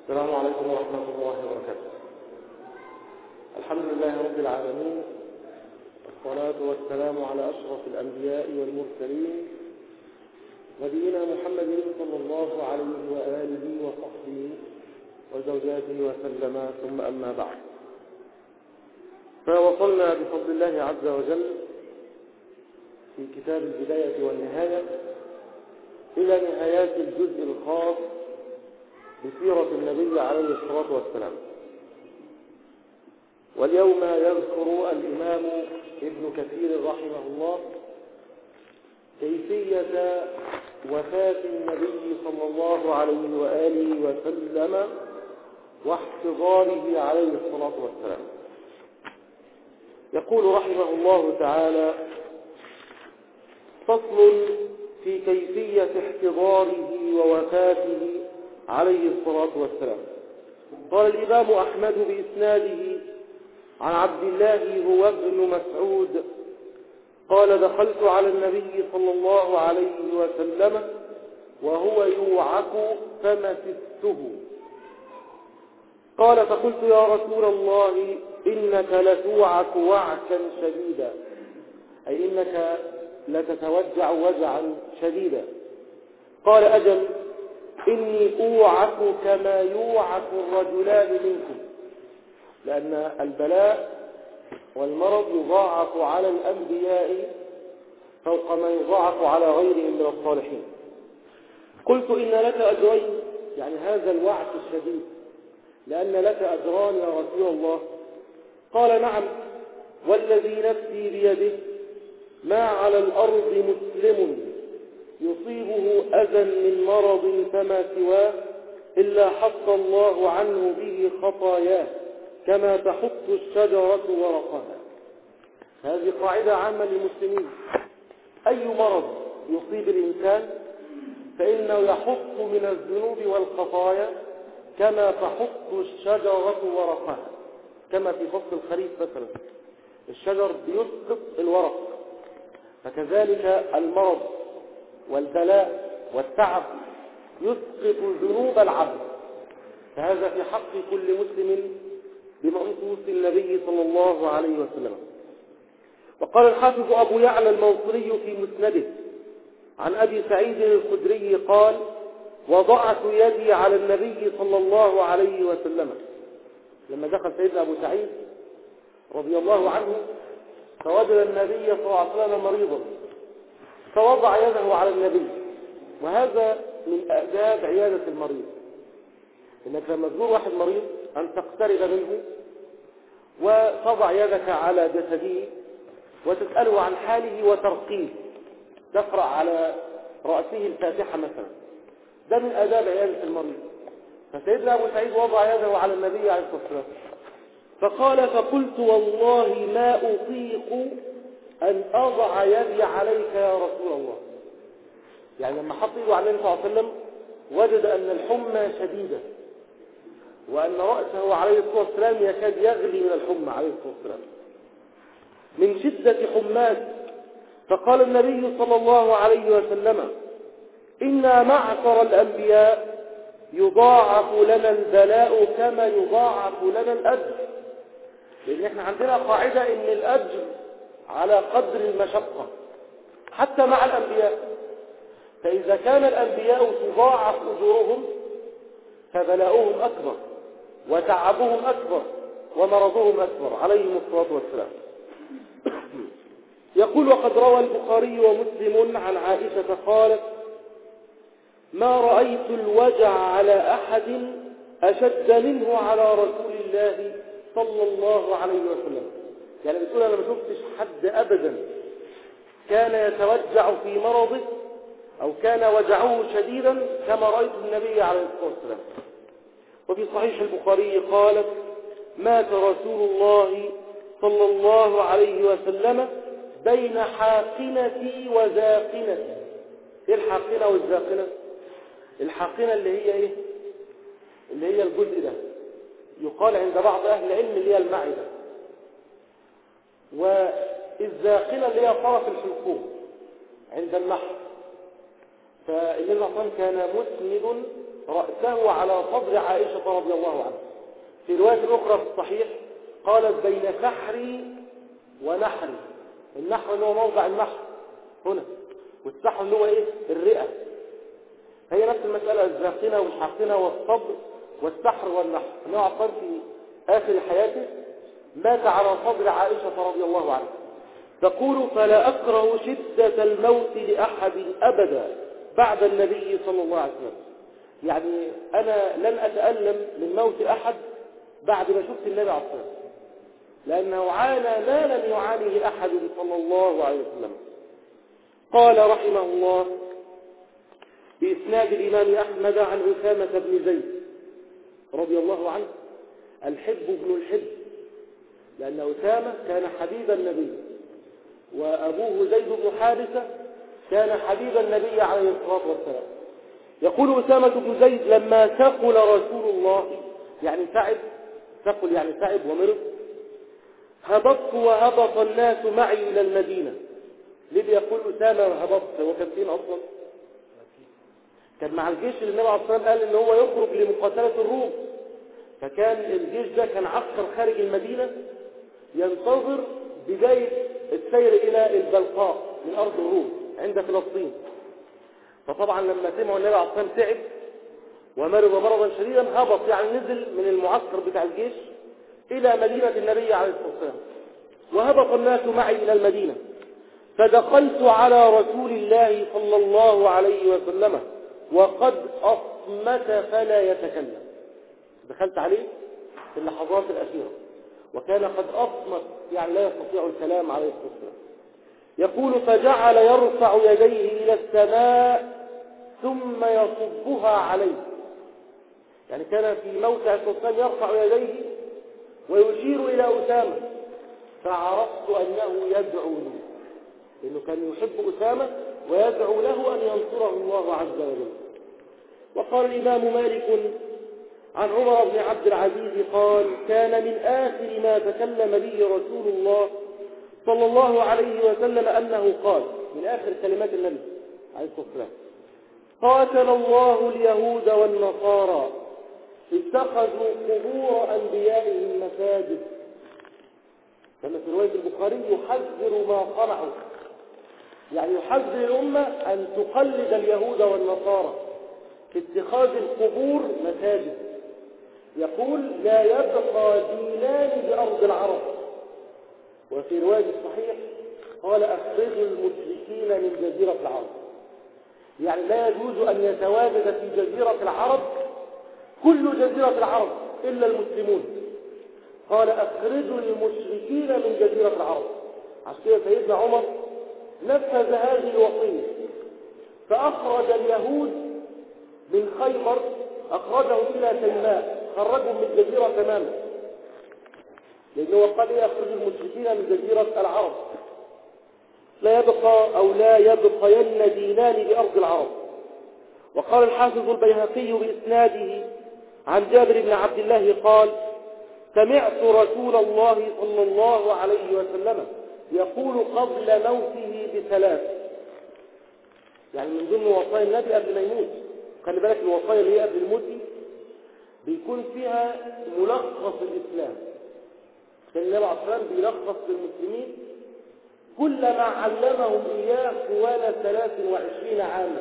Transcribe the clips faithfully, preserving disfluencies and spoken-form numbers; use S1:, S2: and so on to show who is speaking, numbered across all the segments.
S1: السلام عليكم ورحمة الله وبركاته. الحمد لله رب العالمين، والصلاة والسلام على أشرف الأنبياء والمرسلين نبينا محمد صلى الله عليه وآله وصحبه وزوجاته وسلم، ثم أما بعد، فوصلنا بفضل الله عز وجل في كتاب البداية والنهاية إلى نهايات الجزء الخاص بسيرة النبي عليه الصلاة والسلام. واليوم يذكر الإمام ابن كثير رحمه الله كيفية وفاة النبي صلى الله عليه وآله وسلم واحتضاره عليه الصلاة والسلام. يقول رحمه الله تعالى: فصل في كيفية احتضاره ووفاته عليه الصلاة والسلام. قال الإمام أحمد بإسناده عن عبد الله هو ابن مسعود قال: دخلت على النبي صلى الله عليه وسلم وهو يوعك فمسسته. قال: فقلت: يا رسول الله، إنك لتوعك وعكا شديدا، أي إنك لتتوجع وجعا شديدا. قال: أجل، إني أوعك كما يوعك الرجلان منكم، لأن البلاء والمرض يضاعف على الأنبياء فوق ما يضاعف على غيرهم من الصالحين. قلت: إن لك أجرين، يعني هذا الوعك الشديد لأن لك أجران يا رسول الله. قال: نعم، والذي نفسي بيده ما على الأرض مسلم يصيبه أذى من مرض فما سواه إلا حط الله عنه به خطاياه كما تحط الشجرة ورقها. هذه قاعدة عامة للمسلمين، أي مرض يصيب الإنسان فإنه يحط من الذنوب والخطايا كما تحط الشجرة ورقها. كما في فصل الخريف مثلا الشجر بيسقط الورق، فكذلك المرض والبلاء والتعب يسقط ذنوب العبد. فهذا في حق كل مسلم بمنصوص النبي صلى الله عليه وسلم. وقال الحافظ أبو يعلى الموصلي في مسنده عن أبي سعيد الخدري قال: وضعت يدي على النبي صلى الله عليه وسلم. لما دخل سيدنا أبو سعيد رضي الله عنه فوجد النبي صلى الله عليه وسلم مريضا، فوضع يده على النبي. وهذا من آداب عيادة المريض، إنك لما تزور واحد مريض أن تقترب منه وتضع يدك على جسده وتسأله عن حاله وترقيه، تقرأ على رأسه الفاتحة مثلا. ده من آداب عيادة المريض. فسيدنا أبو سعيد وضع يده على النبي عليه الصلاة والسلام فقال: فقلت: والله ما أطيق أن أضع يدي عليك يا رسول الله. يعني لما حط يده على النبي صلى الله عليه وسلم وجد أن الحمى شديدة وأن رأسه عليه الصلاة والسلام يكاد يغلي من الحمى عليه الصلاة والسلام من شدة حماه. فقال النبي صلى الله عليه وسلم: إنا معشر الأنبياء يضاعف لنا البلاء كما يضاعف لنا الأجر. لأن احنا عندنا قاعدة إن الأجر على قدر المشقة حتى مع الأنبياء. فإذا كان الأنبياء تضاعف أجورهم فبلاؤهم أكبر وتعبهم أكبر ومرضهم أكبر عليهم الصلاة والسلام. يقول: وقد روى البخاري ومسلم عن عائشة قالت: ما رأيت الوجع على أحد أشد منه على رسول الله صلى الله عليه وسلم. يعني بتقول أنا ما شفتش حد أبدا كان يتوجع في مرضه أو كان وجعه شديدا كما رأيت النبي عليه الصلاة والسلام. وفي صحيح البخاري قالت: مات رسول الله صلى الله عليه وسلم بين حاقنتي وزاقنتي. ايه الحاقنة والزاقنة؟ الحاقنة اللي هي ايه؟ اللي هي الجزء ده، يقال عند بعض اهل العلم اللي هي المعدة، والزاقنة اللي هي طرف الحلقوم عند النحر. فالنبي صلى الله عليه وسلم كان مسند رأسه على صدر عائشة رضي الله عنها. في رواية أخرى في الصحيح قالت بين سحري ونحري. النحر اللي هو موضع النحر هنا، والسحر اللي هو ايه؟ الرئة. هي نفس المسألة، الزاقنة والحاقنة والصبر والسحر والنحر. النبي عليه الصلاة والسلام في آخر حياته مات على صدر عائشة رضي الله عنها. تقول فلا أكره شدة الموت لأحد أبدا بعد النبي صلى الله عليه وسلم. يعني أنا لن أتألم من موت أحد بعد ما شفت النبي عليه الصلاة والسلام، لأنه عانى ما لم يعانيه أحد صلى الله عليه وسلم. قال رحمه الله بإسناد الإمام أحمد عن أسامة بن زيد رضي الله عنه، الحب ابن الحب، لأن أسامة كان حبيب النبي، وأبوه زيد بن حارثة كان حبيب النبي عليه الصلاة والسلام. يقول أسامة بن زيد لما ثقل رسول الله، يعني تعب، ثقل يعني تعب ومرض، هبطت وهبط الناس معي إلى المدينة. ليه بيقول أسامة هبطت؟ هو كان فين أصلا؟ كان مع الجيش اللي النبي عليه الصلاة والسلام قال إن هو يخرج لمقاتلة الروم، فكان الجيش ده كان عسكر خارج المدينة ينتظر بداية السير إلى البلقاء من أرض الروم عند فلسطين. فطبعا لما سمعوا النبي عليه الصلاة والسلام تعب ومرض مرضا شديدا، هبط يعني نزل من المعسكر بتاع الجيش إلى مدينة النبي عليه الصلاة والسلام، وهبط الناس معي إلى المدينة. فدخلت على رسول الله صلى الله عليه وسلم وقد أصمت فلا يتكلم. دخلت عليه في اللحظات الأخيرة وكان قد أصمت، يعني لا يستطيع الكلام عليه الصلاة والسلام. يقول فجعل يرفع يديه إلى السماء ثم يصبها عليه، يعني كان في موت عليه الصلاة والسلام يرفع يديه ويشير إلى أسامة، فعرفت أنه يدعو لي، لأنه كان يحب أسامة ويدعو له أن ينصره الله عز وجل. وقال الإمام مالك عن عمر بن عبد العزيز قال كان من آخر ما تكلم به رسول الله صلى الله عليه وسلم أنه قال، من آخر كلمات النبي عليه الصلاة والسلام، قاتل الله اليهود والنصارى اتخذوا قبور أنبيائهم مساجد. كما في رواية البخاري يحذر ما صنعوا، يعني يحذر الأمة أن تقلد اليهود والنصارى في اتخاذ القبور مساجد. يقول لا يبقى دينان بأرض العرب. وفي رواية الصحيح قال أخرجوا المشركين من جزيرة العرب، يعني لا يجوز أن يتواجد في جزيرة العرب كل جزيرة العرب إلا المسلمون. قال أخرجوا المشركين من جزيرة العرب. عشان كده سيدنا عمر نفذ هذه الوصية، فأخرج اليهود من خيبر، أخرجهم إلى تيماء، خرجهم من الجزيرة تماما، لأنه قال يخرج المشركين من جزيرة العرب. لا يبقى أو لا يبقين دينان بأرض العرب. وقال الحافظ البيهقي بإسناده عن جابر بن عبد الله قال سمعت رسول الله صلى الله عليه وسلم يقول قبل موته بثلاث، يعني من ضمن وصايا النبي قبل ما يموت. خلي بالك الوصايا اللي هي قبل الموت بيكون فيها ملخص الإسلام. كان النبي عليه الصلاة والسلام بيلخص للمسلمين كل ما علمهم إياه طوال ثلاث وعشرين عاما.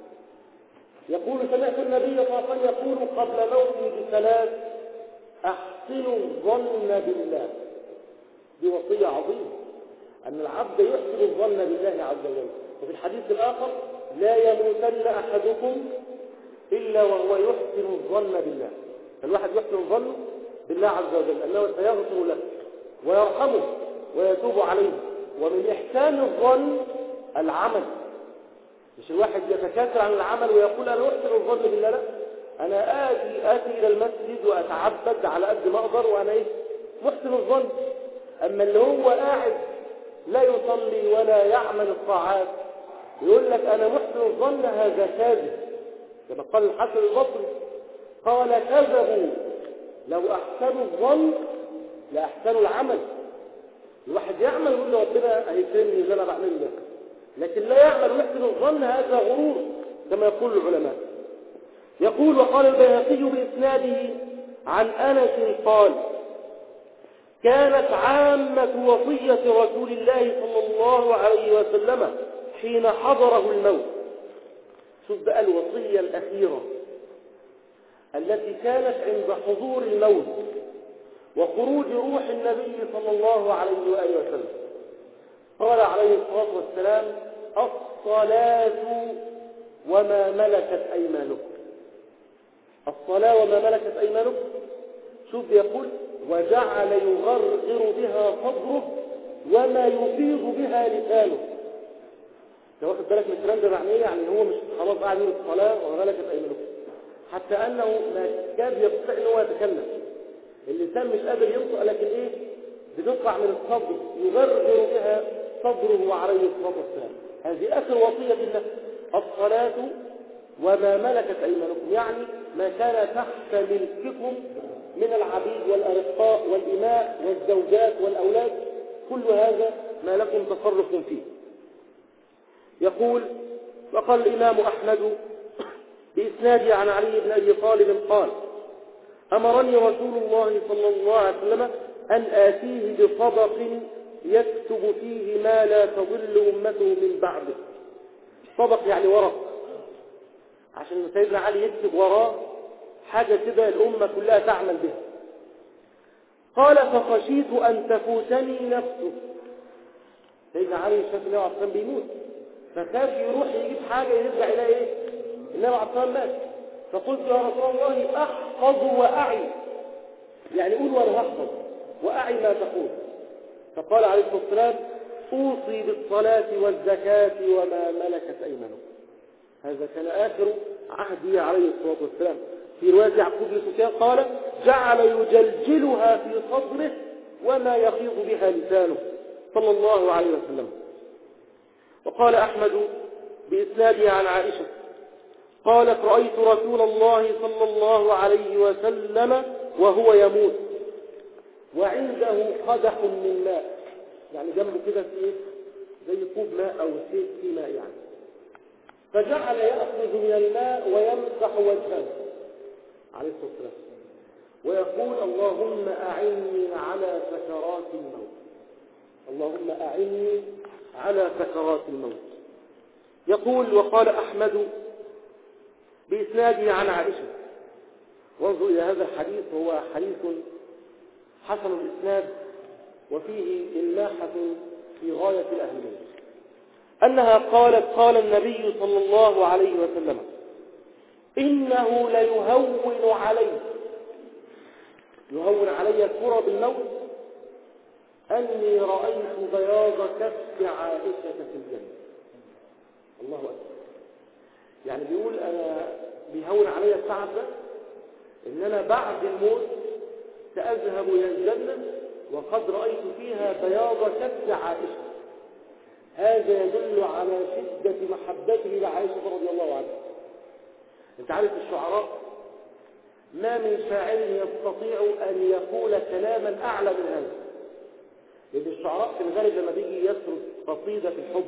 S1: يقول سمعت النبي صلى الله عليه وسلم يقول قبل موته بثلاث أحسنوا الظن بالله. دي وصية عظيمة، أن العبد يحسن الظن بالله عز وجل. وفي الحديث الآخر لا يموتن أحدكم إلا وهو يحسن الظن بالله. فالواحد يحسن الظن بالله عز وجل أنه سيغفر له ويرحمه ويتوب عليه. ومن إحسان الظن العمل، مش الواحد يتكاسل عن العمل ويقول أنا أحسن الظن بالله، لا، أنا آتي آتي إلى المسجد وأتعبد على قد ما أقدر وأنا إيه؟ محسن الظن. أما اللي هو قاعد لا يصلي ولا يعمل الطاعات يقول لك أنا محسن الظن، هذا كاذب. كما قال الحسن البصري قال كذبوا لو أحسنوا الظن لأحسنوا العمل. الواحد يعمل ويقول له ربنا هيكرمني اللي أنا بعمله ده، لكن لا يعمل ويحسن الظن، هذا غرور كما يقول العلماء. يقول وقال البيهقي بإسناده عن أنس قال كانت عامة وصية رسول الله صلى الله عليه وسلم حين حضره الموت. شوف بقى الوصية الأخيرة التي كانت عند حضور الموت وخروج روح النبي صلى الله عليه وآله وسلم. قال عليه الصلاة والسلام الصلاة وما ملكت أيمانكم. الصلاة وما ملكت أيمانكم. شوف يقول وجعل يغرغر بها صدره وما يفيض بها لسانه. انت واخد بالك من الكلام ده معناه يعني هو مش خلاص قاعد يقول الصلاة وما ملكت أيمانكم، حتى أنه ما كاد يستطيع ان هو يتكلم، اللسان مش قادر ينطق، لكن ايه بتطلع من الصدر يغرغر بها صدره عليه الصلاة والسلام. هذه آخر وصية لله، الصلاة وما ملكت أيمانكم، يعني ما كان تحت ملككم من العبيد والأرقاء والإماء والزوجات والأولاد، كل هذا ما لكم تصرف فيه. يقول وقال الإمام أحمد بإسناده عن علي بن أبي طالب قال أمرني رسول الله صلى الله عليه وسلم أن آتيه بصدق يكتب فيه ما لا تضل أمته من بعده. صدق يعني ورق، عشان سيدنا علي يكتب وراه حاجة كده الأمة كلها تعمل بها. قال فخشيت أن تفوتني نفسه. سيدنا علي شاف النبي عليه الصلاة والسلام بيموت، فخاف يروح يجيب حاجة يرجع إلى إيه؟ النبي عليه الصلاة والسلام مات. فقلت يا رسول الله أحفظ وأعي، يعني قول وأنا هحفظ وأعي ما تقول. فقال عليه الصلاة والسلام أوصي بالصلاة والزكاة وما ملكت أيمانكم. هذا كان آخر عهده عليه الصلاة والسلام. في رواية يعقوب بن سفيان قال جعل يجلجلها في صدره وما يفيض بها لسانه صلى الله عليه وسلم. وقال أحمد بإسناده عن عائشة قالت رأيت رسول الله صلى الله عليه وسلم وهو يموت وعنده قدح من ماء، يعني جنبه كده في زي كوب ماء أو شيء في ماء يعني، فجعل يأخذ من الماء ويمسح وجهه عليه الصلاة والسلام ويقول اللهم أعني على سكرات الموت، اللهم أعني على سكرات الموت. يقول وقال أحمد بإسناده عن عائشة، وانظر إلى هذا الحديث وهو حديث حسن الإسناد وفيه إلماحة في غاية الأهمية، أنها قالت قال النبي صلى الله عليه وسلم إنه ليهون علي يهون علي كرب الموت أني رأيت بياض كف عائشة في الجنة. الله أكبر. يعني بيقول أنا بيهون علي التعب ده إن أنا بعد الموت سأذهب إلى الجنة وقد رأيت فيها بياض كف عائشة. هذا يدل على شدة محبته لعائشة رضي الله عنها. انت عارف الشعراء ما من شاعر يستطيع أن يقول كلاما أعلى من هذا، لأن الشعراء في الغالب لما بيجي يسرد قصيدة في الحب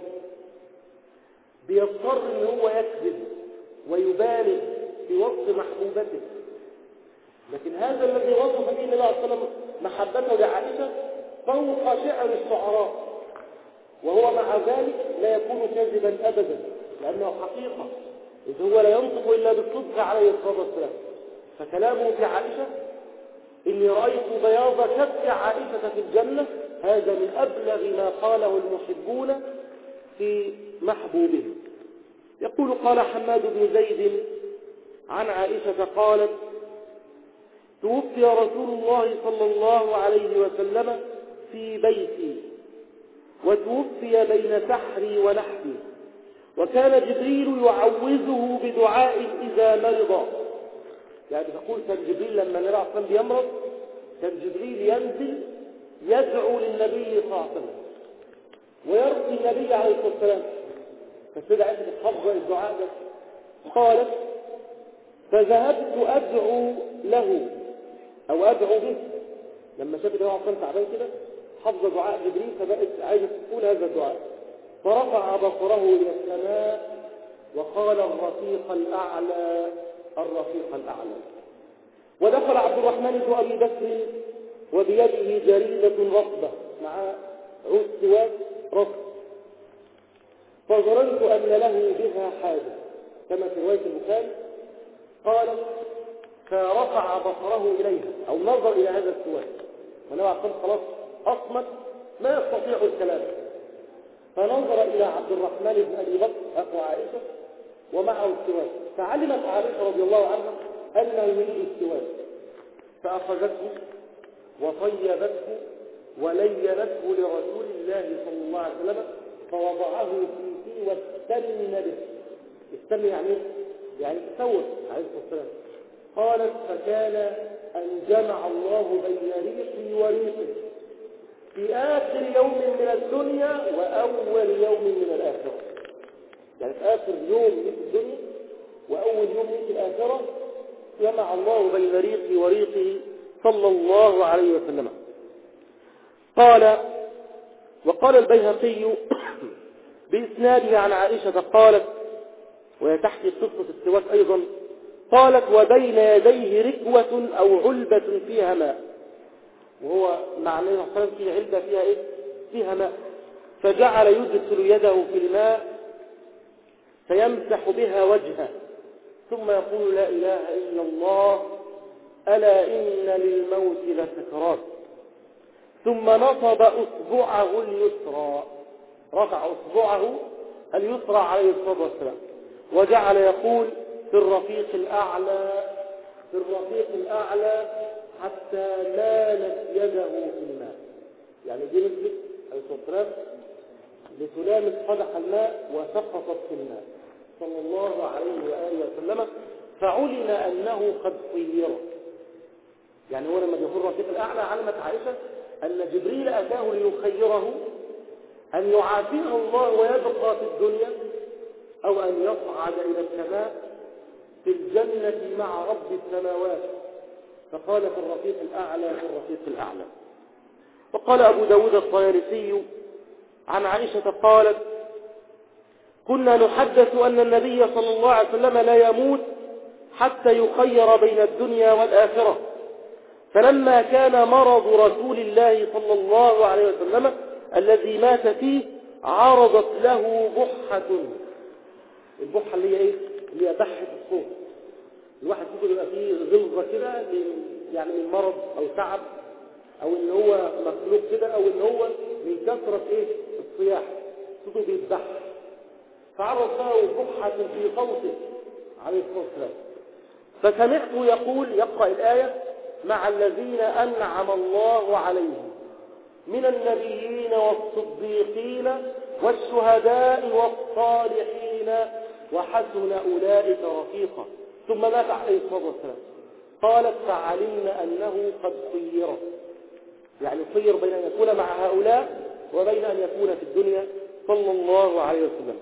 S1: بيضطر ان هو يكذب ويبالغ في وصف محبوبته، لكن هذا الذي وصف فيه النبي صلى الله عليه وسلم محبته لعائشة فوق شعر الشعراء، وهو مع ذلك لا يكون كذبا أبدا لأنه حقيقة، إذ هو لا ينطق إلا بالصدق عليه الصلاة والسلام. فكلامه في عائشة إني رأيت بياض كف عائشة في الجنة هذا من أبلغ ما قاله المحبون في محبوبهم. يقول قال حماد بن زيد عن عائشة قالت توفي رسول الله صلى الله عليه وسلم في بيتي وتوفي بين سحري ولحدي، وكان جبريل يعوذه بدعاء إذا مرض. يعني تقول كان جبريل لما النبي صلى الله عليه وسلم بيمرض كان جبريل ينزل يدعو للنبي صلى الله عليه وسلم ويرقي النبي عليه الصلاة والسلام. فالسيدة عائشة تحفظ الدعاء ده. قالت فذهبت أدعو له أو أدعو به لما شافت النبي عليه الصلاة والسلام تعبان كده حفظ دعاء جبريل فبقت عايزة تقول هذا الدعاء، فرفع بصره إلى السماء وقال الرفيق الأعلى الرفيق الأعلى. ودخل عبد الرحمن بن أبي بكر وبيده جريدة رطبة مع عود سواك رطب، فظننت أن له بها حاجة كما في رواية البخاري. قال فرفع بصره إليها أو نظر إلى هذا السواك، ونوع قال خلاص أصمت ما يستطيع الكلام، فنظر إلى عبد الرحمن بن أبي بكر أخو عائشة ومعه السواك، فعلمت عائشة رضي الله عنها أنه يريد السواك، فأخذته وطيبته ولينته لرسول الله صلى الله عليه وسلم، فوضعه في فيه واستن به. استن يعني يعني تسوق عليه الصلاة والسلام. قالت فكان أن جمع الله بين ريحي وريحه في آخر يوم من الدنيا وأول يوم من الآخرة. يعني في آخر يوم في الدنيا وأول يوم في الآخرة جمع الله بين ريحي وريحه صلى الله عليه وسلم. قال وقال البيهقي بإسناده عن عائشة قالت، وهي تحكي قصة السواك أيضا، قالت وبين يديه ركوة أو علبة فيها ماء، وهو معنى محسن في علبة فيها إيه؟ فيها ماء، فجعل يدخل يده في الماء فيمسح بها وجهه ثم يقول لا إله إلا الله ألا إن للموت لسكرات، ثم نصب أصبعه اليسرى، رفع أصبعه اليسرى عليه الصلاة والسلام، وجعل يقول في الرفيق الأعلى في الرفيق الأعلى حتى مالت يده في الماء. يعني دي نزلت عليه الصلاة والسلام لتلامس قدح الماء وسقطت في الماء صلى الله عليه وآله وسلم، فعلم أنه قد خير. يعني هو لما يقول الرفيق الأعلى علمت عائشة أن جبريل أتاه ليخيره أن يعافيه الله ويبقى في الدنيا أو أن يصعد إلى السماء في الجنة مع رب السماوات، فقال في الرفيق الأعلى في الرفيق الأعلى. وقال أبو داود الطيالسي عن عائشة قالت كنا نحدث أن النبي صلى الله عليه وسلم لا يموت حتى يخير بين الدنيا والآخرة، فلما كان مرض رسول الله صلى الله عليه وسلم الذي مات فيه عرضت له بحة. البحة اللي هي ايه؟ اللي هي بحة الصوت. الواحد يقول يبقى فيه غلظة كده يعني من مرض او تعب او ان هو مخلوق كده او ان هو من كثرة ايه الصياح صوته بيتبح، فعرض له بحة في صوته عليه الصلاة والسلام، فسمعته يقول يقرأ الآية مع الذين أنعم الله عليهم من النبيين والصديقين والشهداء والصالحين وحسن أولئك رفيقا، ثم مات عليه الصلاة والسلام. قالت فعلمنا أنه قد خير، يعني خير بين أن يكون مع هؤلاء وبين أن يكون في الدنيا صلى الله عليه وسلم.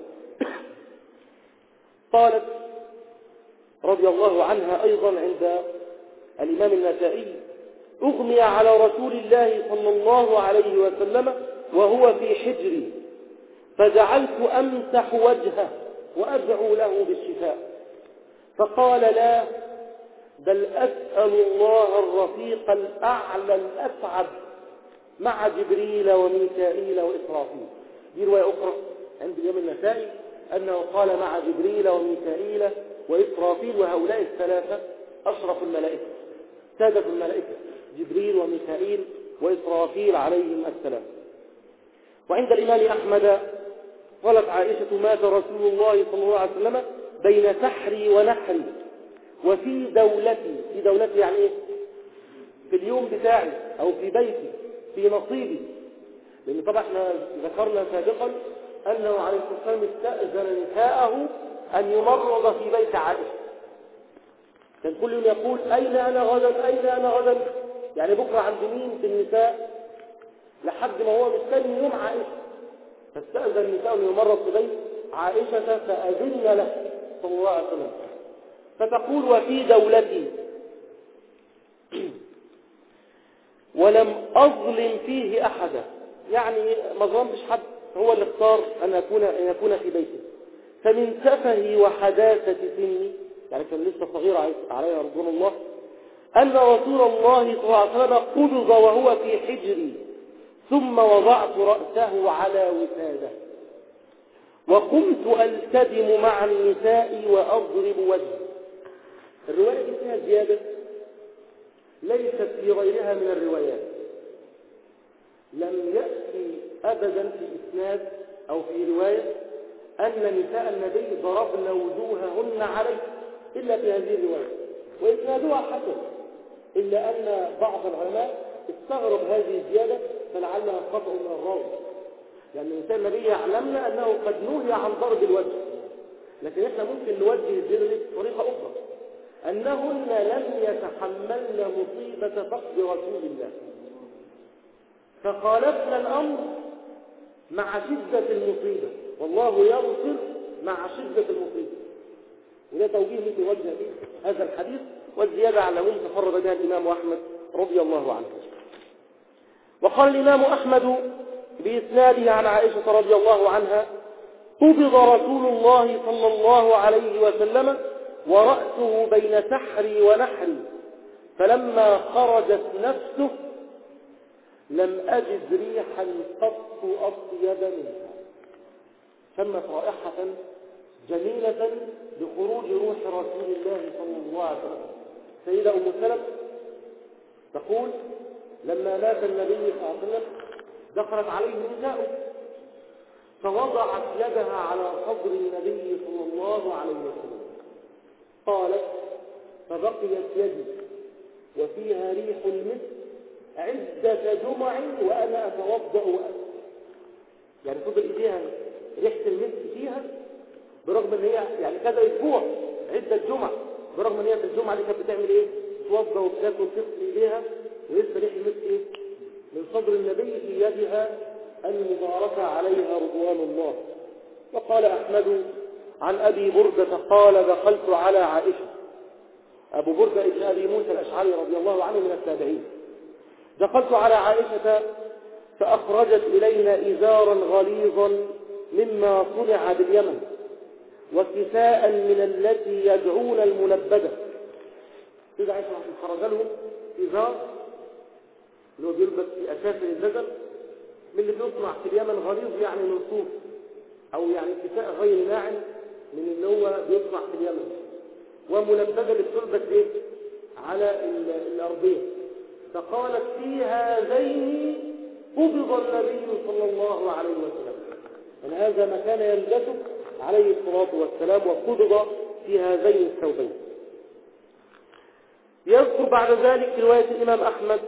S1: قالت رضي الله عنها أيضا عند الإمام النسائي أغمي على رسول الله صلى الله عليه وسلم وهو في حجري فجعلت أمسح وجهه وأدعو له بالشفاء، فقال لا بل أسأل الله الرفيق الأعلى الأسعد مع جبريل وميكائيل وإسرافيل. دي رواية أخرى عند الإمام النسائي أنه قال مع جبريل وميكائيل وإسرافيل، وهؤلاء الثلاثة أشرف الملائكة سادة الملائكة جبريل وميكائيل وإسرافيل عليهم السلام. وعند الإمام أحمد قالت عائشة مات رسول الله صلى الله عليه وسلم بين سحري ونحري وفي دولتي، في دولتي يعني إيه؟ في اليوم بتاعي أو في بيتي في نصيبي، لأن طبعا احنا ذكرنا سابقا أنه عليه الصلاة والسلام استأذن نساءه أن يمرض في بيت عائشة، كان كل يوم يقول أين أنا غدا أين أنا غدا، يعني بكرة عند مين في النساء، لحد ما هو مستني يوم عائشة، فاستأذن النساء أن يمرض في بيت عائشة فأذن له صلى الله عليه وسلم. فتقول وفي دولتي ولم أظلم فيه أحدا، يعني ما ظلمش حد، هو اللي اختار أن يكون, أن يكون في بيته، فمن سفهي وحداثة سني يعني كان لسه صغير عليه رضوان الله، أن رسول الله صلى الله عليه وسلم قبض وهو في حجري، ثم وضعت رأسه على وساده، وقمت ألتدم مع النساء وأضرب وجهه. الرواية دي فيها زيادة ليست في غيرها من الروايات. لم يأتي أبدا في إسناد أو في رواية أن نساء النبي ضربن وجوههن عليه إلا في هذه الرواية، وإسنادها حسن، إلا أن بعض العلماء استغرب هذه الزيادة فلعلها خطأ من الراوي، لأن نساء النبي يعلمنا أنه قد نهي عن ضرب الوجه، لكن إحنا ممكن نوجه الزيادة بطريقة أخرى، أنهن لم يتحملن مصيبة فقد رسول الله، فخالفنا الأمر مع شدة المصيبة، والله يغفر مع شدة المصيبة. وده توجيه مثل وجه هذا الحديث، والزيادة على العموم تفرد بها الإمام أحمد رضي الله عنه. وقال الإمام أحمد بإسناده عن عائشة رضي الله عنها: قبض رسول الله صلى الله عليه وسلم ورأسه بين سحري ونحري، فلما خرجت نفسه لم أجد ريحا قط أطيب منها. شمت رائحة جميلة بخروج روح رسول الله صلى الله عليه وسلم. سيدة أم سلمة تقول: لما مات النبي صلى الله عليه وسلم دخلت عليه نساؤه، فوضعت يدها على صدر النبي صلى الله عليه وسلم. قالت: فبقيت يدي وفيها ريح المسك عدة جمع وأنا أتوضأ وأسر. يعني فضل إيديها ريحة المسك فيها، برغم أن هي يعني كذا أسبوع عدة جمع، برغم أن هي في الجمعة دي كانت بتعمل إيه؟ توضأ وبتاكل وتغسل إيديها، ولسه ريح المسك إيه؟ من صدر النبي في يدها المباركة عليها رضوان الله. وقال أحمد عن أبي بردة قال: دخلت على عائشة. أبو بردة ابن أبي موسى الأشعري رضي الله عنه من التابعين. دخلت على عائشة فأخرجت إلينا إزارا غليظا مما صنع باليمن، وكساء من التي يدعون الملبدة. إذا عائشة خرج لهم إزار اللي هو بيلبس في أساس الزجل من اللي بيصنع في اليمن، غليظ يعني من صوف، أو يعني كساء غير ناعم من اللي هو بيصنع في اليمن، وملبدة اللي بتلبس إيه؟ على الأرضية. فقالت: في هذين قبض النبي صلى الله عليه وسلم، أن هذا ما كان يلبسه عليه الصلاة والسلام، وقبض في هذين الثوبين. يذكر بعد ذلك في رواية الإمام أحمد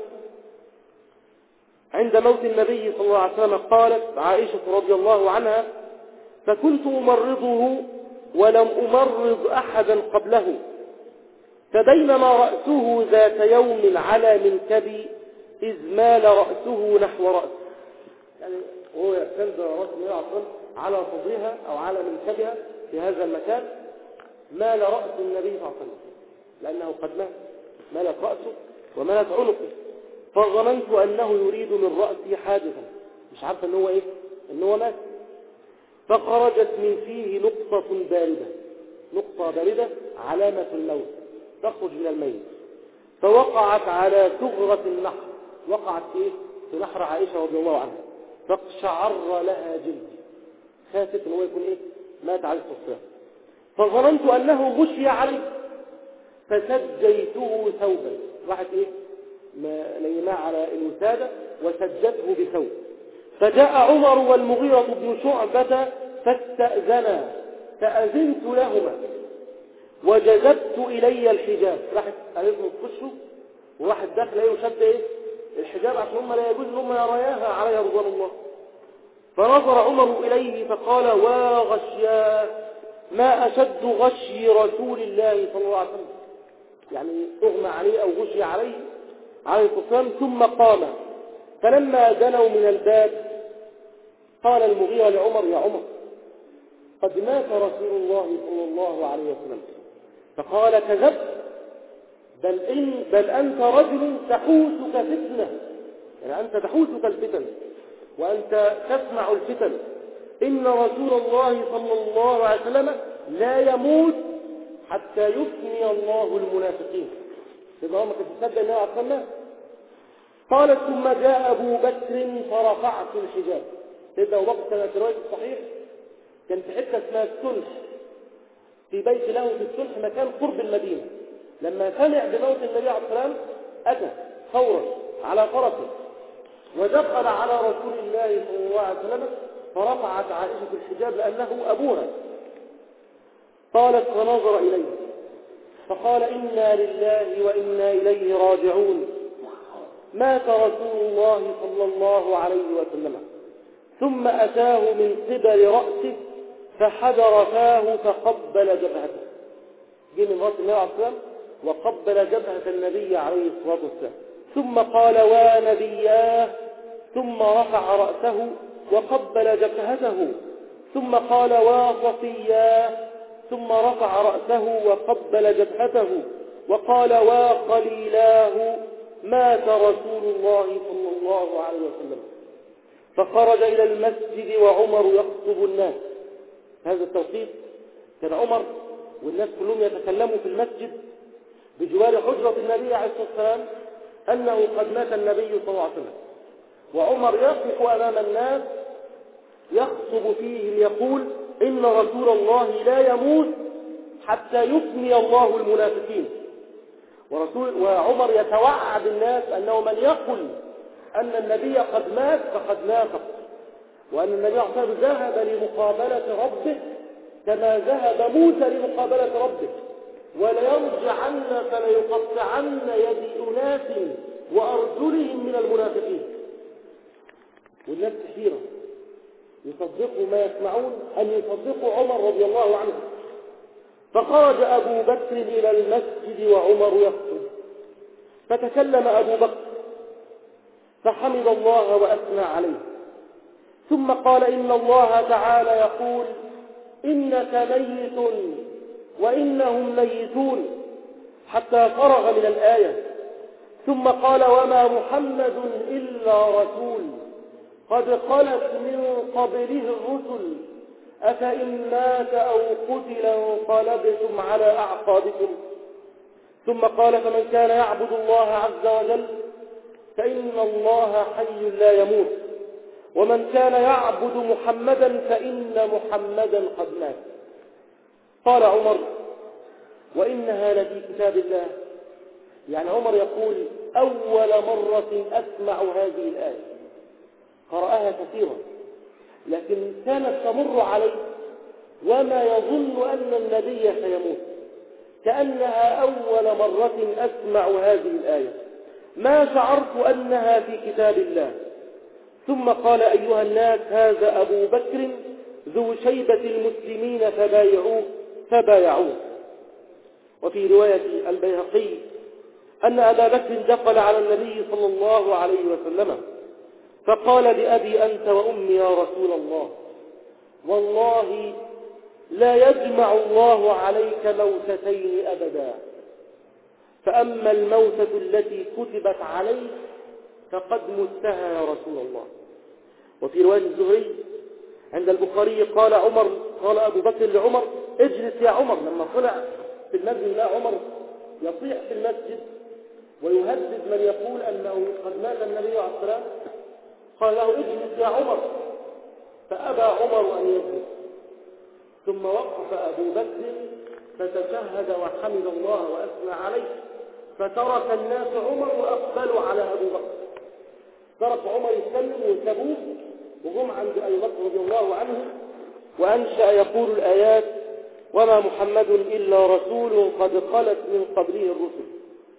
S1: عند موت النبي صلى الله عليه وسلم قالت عائشة رضي الله عنها: فكنت أمرضه ولم أمرض أحدا قبله، فبينما رأسه ذات يوم على منكبي إذ مال رأسه نحو رأسه. يعني وهو يعتمد رأس النبي على صدرها أو على منكبها في هذا المكان، مال رأس النبي صلى الله عليه وسلم، لأنه قد مات، مالت رأسه ومالت عنقه، فظننت أنه يريد من رأسي حادثا، مش عارفة أنه إيه؟ أنه مات. فخرجت من فيه نقطة باردة، نقطة باردة علامة الموت تخرج من الميت، فوقعت على ثغرة النحر، وقعت إيه؟ في نحر عائشة رضي الله عنها، فاقشعر لها جلدي، خافت أنه يكون إيه؟ مات عليه الصلاة والسلام. فظننت أنه غشي عليه فسجيته ثوبا، راحت إيه؟ نيماه على الوسادة وسجته بثوب. فجاء عمر والمغيرة بن شعبة فاستأذنا، فأذنت لهما وجذبت إلي الحجاب، راحت قالت له تخشوا، وراحت داخله ايه وشد ايه الحجاب عشان هم لا يجوز ان هم يرياها عليها رضوان الله. فنظر عمر إليه فقال: وغشيا ما أشد غشي رسول الله صلى الله عليه وسلم، يعني أغمى عليه أو غشي عليه عليه الصلاة والسلام. ثم قام، فلما دنوا من الباب قال المغيرة لعمر: يا عمر، قد مات رسول الله صلى الله عليه وسلم. فقال: كذبت، بل, إن بل أنت رجل تحوسك فتنة، يعني أنت تحوسك الفتن وأنت تسمع الفتن. إن رسول الله صلى الله عليه وسلم لا يموت حتى يثني الله المنافقين. يبقى هو ما كانش يصدق النبي عليه الصلاة. قالت ثم جاء أبو بكر فرفعت الحجاب. سيدنا أبو بكر كان في رواية الصحيح كان في حتة اسمها السلح، في بيت له في السلح مكان قرب المدينة. لما سمع بموت النبي عليه الصلاة أتى فورا على فرسه ودخل على رسول الله صلى الله عليه وسلم، فرفعت عائشة الحجاب لأنه أبوها. قالت فنظر إليه فقال إنا لله وإنا إليه راجعون. مات رسول الله صلى الله عليه وسلم. ثم أتاه من قبل رأسه فحذر فاه فقبل جبهته. جه من رأس النبي عليه الصلاة والسلام وقبل جبهة النبي عليه الصلاة والسلام. ثم قال ونبياه، ثم رفع رأسه وقبل جبهته. ثم قال وصفياه، ثم رفع رأسه وقبل جبهته. وقال وخليلاه. مات رسول الله صلى الله عليه وسلم. فخرج إلى المسجد وعمر يخطب الناس. هذا التوقيت كان عمر والناس كلهم يتكلموا في المسجد بجوار حجرة النبي عليه الصلاة والسلام أنه قد مات النبي صلى الله عليه وسلم، وعمر يقف أمام الناس يخطب فيهم يقول إن رسول الله لا يموت حتى يفني الله المنافقين. ورسول وعمر يتوعد الناس أنه من يقل أن النبي قد مات فقد نافق، وأن النبي عليه الصلاة والسلام ذهب لمقابلة ربه كما ذهب موسى لمقابلة ربه، وليرجعن فليقطعن يد أناس وأرجلهم من المنافقين. والناس كثيرة يصدقوا ما يسمعون أن يصدقوا عمر رضي الله عنه. فخرج أبو بكر إلى المسجد وعمر يخطب، فتكلم أبو بكر فحمد الله وأثنى عليه، ثم قال إن الله تعالى يقول إنك ميت وإنهم ميتون، حتى فرغ من الآية. ثم قال وما محمد إلا رسول قد خلت من قبله الرسل أفإن مات أو قتل انقلبتم على أعقابكم. ثم قال فمن كان يعبد الله عز وجل فإن الله حي لا يموت، ومن كان يعبد محمدا فإن محمدا قد مات. قال عمر وإنها لفي كتاب الله. يعني عمر يقول أول مرة أسمع هذه الآية، قرأها كثيرا لكن كانت تمر عليه وما يظن أن النبي سيموت، كأنها أول مرة أسمع هذه الآية، ما شعرت أنها في كتاب الله. ثم قال أيها الناس هذا أبو بكر ذو شيبة المسلمين فبايعوه فبايعوه. وفي رواية البيهقي أن أبا بكر دخل على النبي صلى الله عليه وسلم فقال لأبي أنت وأمي يا رسول الله والله لا يجمع الله عليك موتتين أبدا، فأما الموتة التي كتبت عليك فقد متها يا رسول الله. وفي رواية الزهري عند البخاري قال عمر قال أبو بكر لعمر اجلس يا عمر. لما طلع في المسجد لا عمر يصيح في المسجد ويهدد من يقول أنه قد مات النبي عليه الصلاة والسلام، قال له اجلس يا عمر، فأبى عمر أن يجلس. ثم وقف أبو بكر فتشهد وحمد الله وأثنى عليه، فترك الناس عمر وأقبلوا على أبو بكر. ترك عمر يتكلم وسابوه وهم عند أبي بكر رضي الله عنه، وأنشأ يقول الآيات وما محمد إلا رسول قد خلت من قبله الرسل.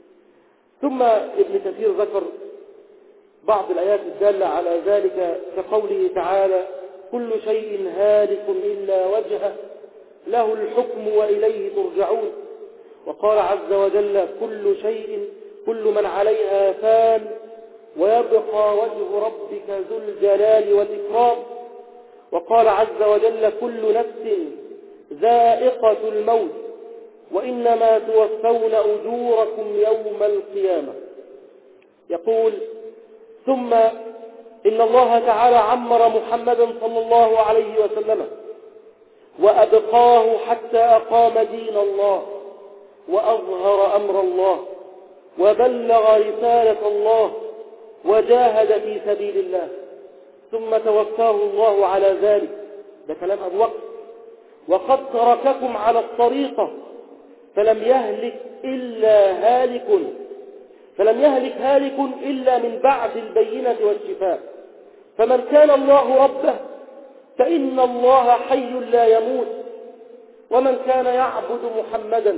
S1: ثم ابن كثير ذكر بعض الآيات الدالة على ذلك كقوله تعالى كل شيء هالك إلا وجهه له الحكم وإليه ترجعون. وقال عز وجل كل شيء كل من عليها فان ويبقى وجه ربك ذو الجلال والإكرام. وقال عز وجل كل نفس ذائقة الموت وإنما توفون أجوركم يوم القيامة. يقول ثم إن الله تعالى عمر محمدا صلى الله عليه وسلم وأبقاه حتى أقام دين الله وأظهر أمر الله وبلغ رسالة الله وجاهد في سبيل الله ثم توفاه الله على ذلك. ده كلام أبو بكر. وقد ترككم على الطريقة فلم يهلك إلا هالك فلم يهلك هالك إلا من بعد البينة والشفاء. فمن كان الله ربه فإن الله حي لا يموت، ومن كان يعبد محمدا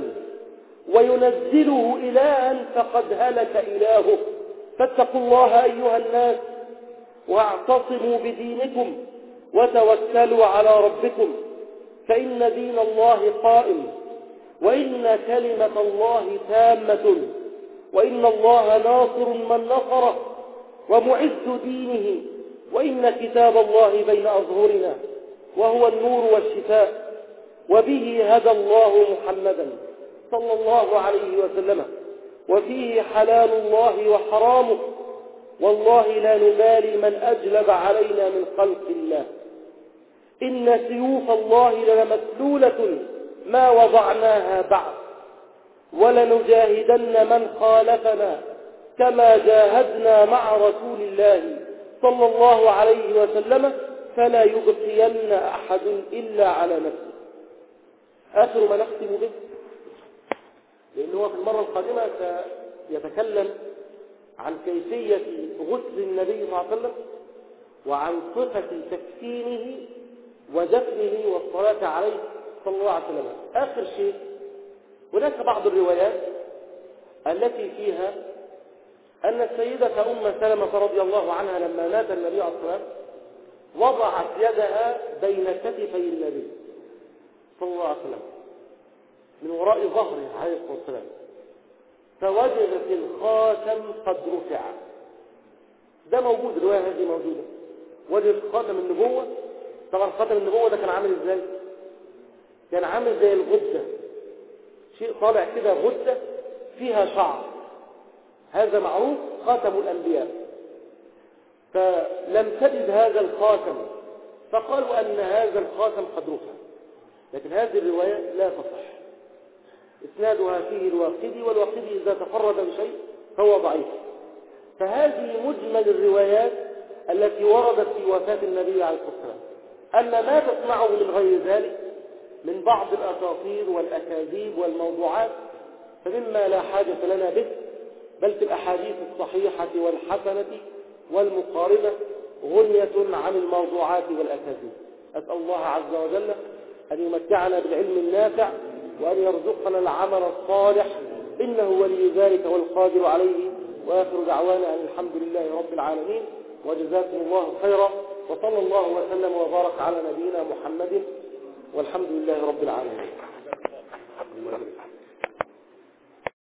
S1: وينزله إلها فقد هلك إلهه. فاتقوا الله أيها الناس واعتصموا بدينكم وتوكلوا على ربكم، فإن دين الله قائم، وإن كلمة الله تامة، وإن الله ناصر من نصره ومعز دينه، وإن كتاب الله بين أظهرنا وهو النور والشفاء، وبه هدى الله محمدا صلى الله عليه وسلم، وفيه حلال الله وحرامه، والله لا نبالي من أجلب علينا من خلق الله. إن سيوف الله لمسلولة ما وضعناها بعد، ولنجاهدن من خالفنا كما جاهدنا مع رسول الله صلى الله عليه وسلم، فلا يبقين أحد إلا على نفسه. آخر ما نختم به، لأنه في المرة القادمة سيتكلم عن كيفية غسل النبي صلى الله عليه وسلم وعن صفة تكفينه ودفنه والصلاة عليه صلى الله عليه وسلم. آخر شيء، هناك بعض الروايات التي فيها أن السيدة أم سلمة رضي الله عنها لما مات النبي عليه الصلاة والسلام وضعت يدها بين كتفي النبي صلى الله عليه وسلم من وراء ظهره عليه الصلاة والسلام، فوجدت الخاتم قد رفع. ده موجود، الرواية هذه موجودة. وجدت خاتم النبوة. طبعا خاتم النبوة ده كان عامل ازاي؟ كان عامل زي الغدة، شيء طالع كده، غدة فيها شعر، هذا معروف خاتم الأنبياء. فلم تجد هذا الخاتم فقالوا أن هذا الخاتم قد رفع، لكن هذه الرواية لا تصح، إسنادها فيه الواقدي، والواقدي إذا تفرد بشيء فهو ضعيف. فهذه مجمل الروايات التي وردت في وفاة النبي عليه الصلاة والسلام. أما ما تسمعه من غير ذلك من بعض الأساطير والأكاذيب والموضوعات فمما لا حاجة لنا به، بل في الأحاديث الصحيحة والحسنة والمقارنة غنية عن الموضوعات والأكاذيب. أسأل الله عز وجل أن يمتعنا بالعلم النافع وأن يرزقنا العمل الصالح، إنه ولي ذلك والقادر عليه. وآخر دعوانا أن الحمد لله رب العالمين، وجزاكم الله خيرا، وصلى الله وسلم وبارك على نبينا محمد، والحمد لله رب العالمين.